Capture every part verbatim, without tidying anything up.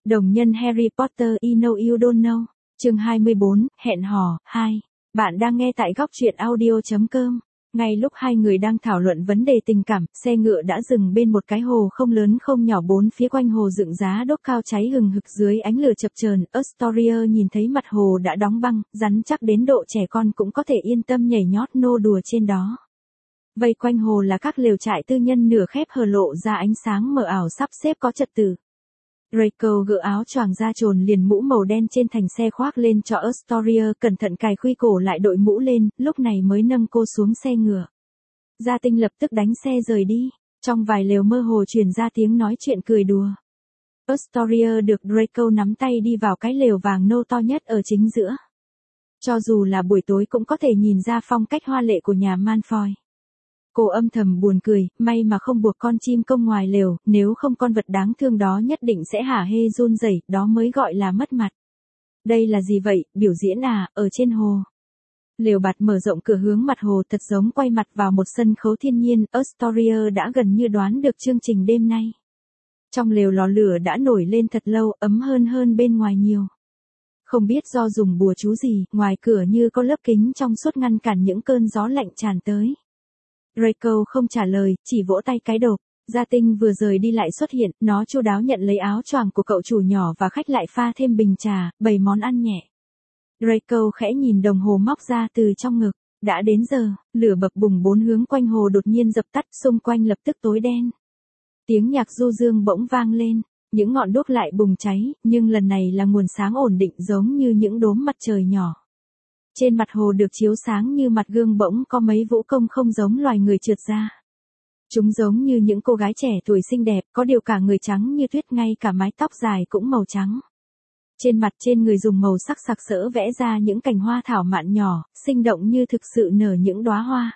Đồng nhân Harry Potter You Know You Don't Know. Chương hai mươi bốn, hẹn hò, hai. Bạn đang nghe tại góc truyện audio chấm com. Ngay lúc hai người đang thảo luận vấn đề tình cảm, xe ngựa đã dừng bên một cái hồ không lớn không nhỏ, bốn phía quanh hồ dựng giá đốt cao cháy hừng hực dưới ánh lửa chập chờn. Astoria nhìn thấy mặt hồ đã đóng băng, rắn chắc đến độ trẻ con cũng có thể yên tâm nhảy nhót nô đùa trên đó. Vây quanh hồ là các lều trại tư nhân nửa khép hờ lộ ra ánh sáng mờ ảo sắp xếp có trật tự. Draco gỡ áo choàng ra trồn liền mũ màu đen trên thành xe khoác lên cho Astoria, cẩn thận cài khuy cổ lại đội mũ lên, lúc này mới nâng cô xuống xe ngựa. Gia Tinh lập tức đánh xe rời đi, trong vài lều mơ hồ truyền ra tiếng nói chuyện cười đùa. Astoria được Draco nắm tay đi vào cái lều vàng nâu to nhất ở chính giữa. Cho dù là buổi tối cũng có thể nhìn ra phong cách hoa lệ của nhà Malfoy. Cô âm thầm buồn cười, may mà không buộc con chim công ngoài lều, nếu không con vật đáng thương đó nhất định sẽ hả hê run rẩy, đó mới gọi là mất mặt. Đây là gì vậy, biểu diễn à, ở trên hồ. Lều bạt mở rộng cửa hướng mặt hồ thật giống quay mặt vào một sân khấu thiên nhiên. Astoria đã gần như đoán được chương trình đêm nay. Trong lều lò lửa đã nổi lên thật lâu, ấm hơn hơn bên ngoài nhiều. Không biết do dùng bùa chú gì, ngoài cửa như có lớp kính trong suốt ngăn cản những cơn gió lạnh tràn tới. Draco không trả lời, chỉ vỗ tay cái đột. Gia Tinh vừa rời đi lại xuất hiện, nó chu đáo nhận lấy áo choàng của cậu chủ nhỏ và khách lại pha thêm bình trà, bày món ăn nhẹ. Draco khẽ nhìn đồng hồ móc ra từ trong ngực. Đã đến giờ, lửa bập bùng bốn hướng quanh hồ đột nhiên dập tắt, xung quanh lập tức tối đen. Tiếng nhạc du dương bỗng vang lên, những ngọn đuốc lại bùng cháy, nhưng lần này là nguồn sáng ổn định giống như những đốm mặt trời nhỏ. Trên mặt hồ được chiếu sáng như mặt gương bỗng có mấy vũ công không giống loài người trượt ra. Chúng giống như những cô gái trẻ tuổi xinh đẹp, có điều cả người trắng như tuyết, ngay cả mái tóc dài cũng màu trắng. Trên mặt trên người dùng màu sắc sặc sỡ vẽ ra những cành hoa thảo mạn nhỏ, sinh động như thực sự nở những đóa hoa.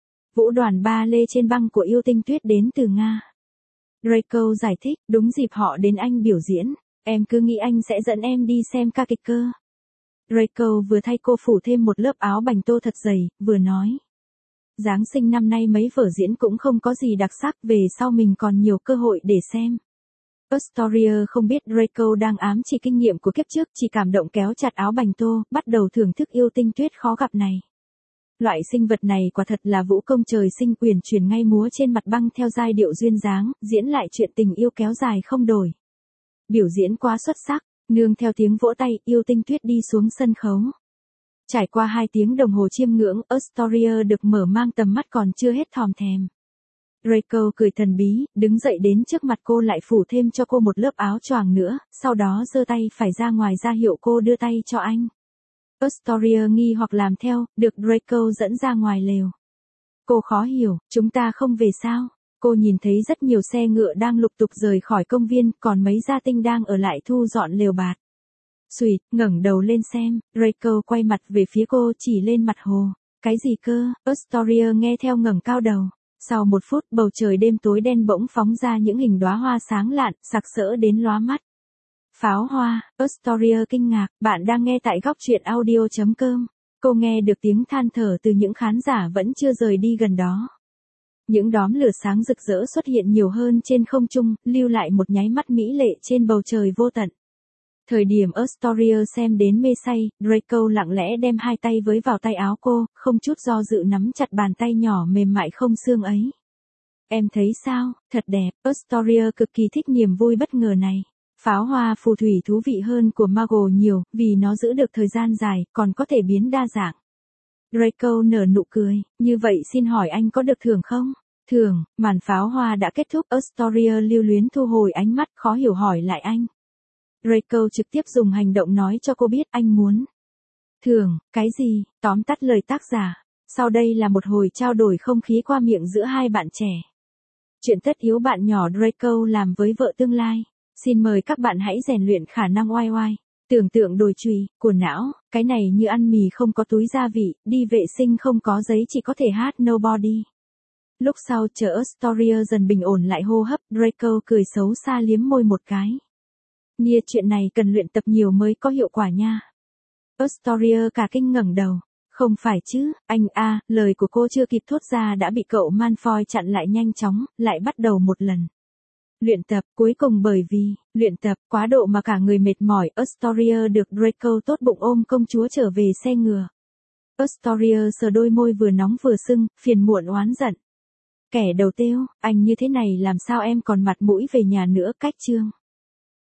Vũ đoàn ba lê trên băng của yêu tinh tuyết đến từ Nga. Draco giải thích, đúng dịp họ đến anh biểu diễn, em cứ nghĩ anh sẽ dẫn em đi xem ca kịch cơ. Draco vừa thay cô phủ thêm một lớp áo bành tô thật dày, vừa nói. Giáng sinh năm nay mấy vở diễn cũng không có gì đặc sắc, về sau mình còn nhiều cơ hội để xem. Astoria không biết Draco đang ám chỉ kinh nghiệm của kiếp trước, chỉ cảm động kéo chặt áo bành tô, bắt đầu thưởng thức yêu tinh tuyết khó gặp này. Loại sinh vật này quả thật là vũ công trời sinh, uyển chuyển ngay múa trên mặt băng theo giai điệu duyên dáng, diễn lại chuyện tình yêu kéo dài không đổi. Biểu diễn quá xuất sắc. Nương theo tiếng vỗ tay, yêu tinh tuyết đi xuống sân khấu. Trải qua hai tiếng đồng hồ chiêm ngưỡng, Astoria được mở mang tầm mắt còn chưa hết thòm thèm. Draco cười thần bí, đứng dậy đến trước mặt cô lại phủ thêm cho cô một lớp áo choàng nữa, sau đó giơ tay phải ra ngoài ra hiệu cô đưa tay cho anh. Astoria nghi hoặc làm theo, được Draco dẫn ra ngoài lều. Cô khó hiểu, chúng ta không về sao? Cô nhìn thấy rất nhiều xe ngựa đang lục tục rời khỏi công viên, còn mấy gia tinh đang ở lại thu dọn lều bạt. Xuỵt, ngẩng đầu lên xem, Draco quay mặt về phía cô, chỉ lên mặt hồ. Cái gì cơ? Astoria nghe theo ngẩng cao đầu. Sau một phút, bầu trời đêm tối đen bỗng phóng ra những hình đóa hoa sáng lạn, sặc sỡ đến lóa mắt. Pháo hoa, Astoria kinh ngạc, bạn đang nghe tại góc truyện audio chấm com. Cô nghe được tiếng than thở từ những khán giả vẫn chưa rời đi gần đó. Những đốm lửa sáng rực rỡ xuất hiện nhiều hơn trên không trung, lưu lại một nháy mắt mỹ lệ trên bầu trời vô tận. Thời điểm Astoria xem đến mê say, Draco lặng lẽ đem hai tay với vào tay áo cô, không chút do dự nắm chặt bàn tay nhỏ mềm mại không xương ấy. Em thấy sao, thật đẹp, Astoria cực kỳ thích niềm vui bất ngờ này. Pháo hoa phù thủy thú vị hơn của Mago nhiều, vì nó giữ được thời gian dài, còn có thể biến đa dạng. Draco nở nụ cười, như vậy xin hỏi anh có được thưởng không? Thưởng, màn pháo hoa đã kết thúc, Astoria lưu luyến thu hồi ánh mắt, khó hiểu hỏi lại anh. Draco trực tiếp dùng hành động nói cho cô biết anh muốn. Thưởng, cái gì? Tóm tắt lời tác giả. Sau đây là một hồi trao đổi không khí qua miệng giữa hai bạn trẻ. Chuyện tất yếu bạn nhỏ Draco làm với vợ tương lai. Xin mời các bạn hãy rèn luyện khả năng oai oai. Tưởng tượng đồi chùy của não, cái này như ăn mì không có túi gia vị, đi vệ sinh không có giấy chỉ có thể hát nobody. Lúc sau chờ Astoria dần bình ổn lại hô hấp, Draco cười xấu xa liếm môi một cái. Nia, chuyện này cần luyện tập nhiều mới có hiệu quả nha. Astoria cả kinh ngẩng đầu. Không phải chứ, anh a, à, lời của cô chưa kịp thốt ra đã bị cậu Malfoy chặn lại nhanh chóng, lại bắt đầu một lần. Luyện tập, cuối cùng bởi vì, luyện tập, quá độ mà cả người mệt mỏi, Astoria được Draco tốt bụng ôm công chúa trở về xe ngựa. Astoria sờ đôi môi vừa nóng vừa sưng, phiền muộn oán giận. Kẻ đầu têu, anh như thế này làm sao em còn mặt mũi về nhà nữa, cách chương.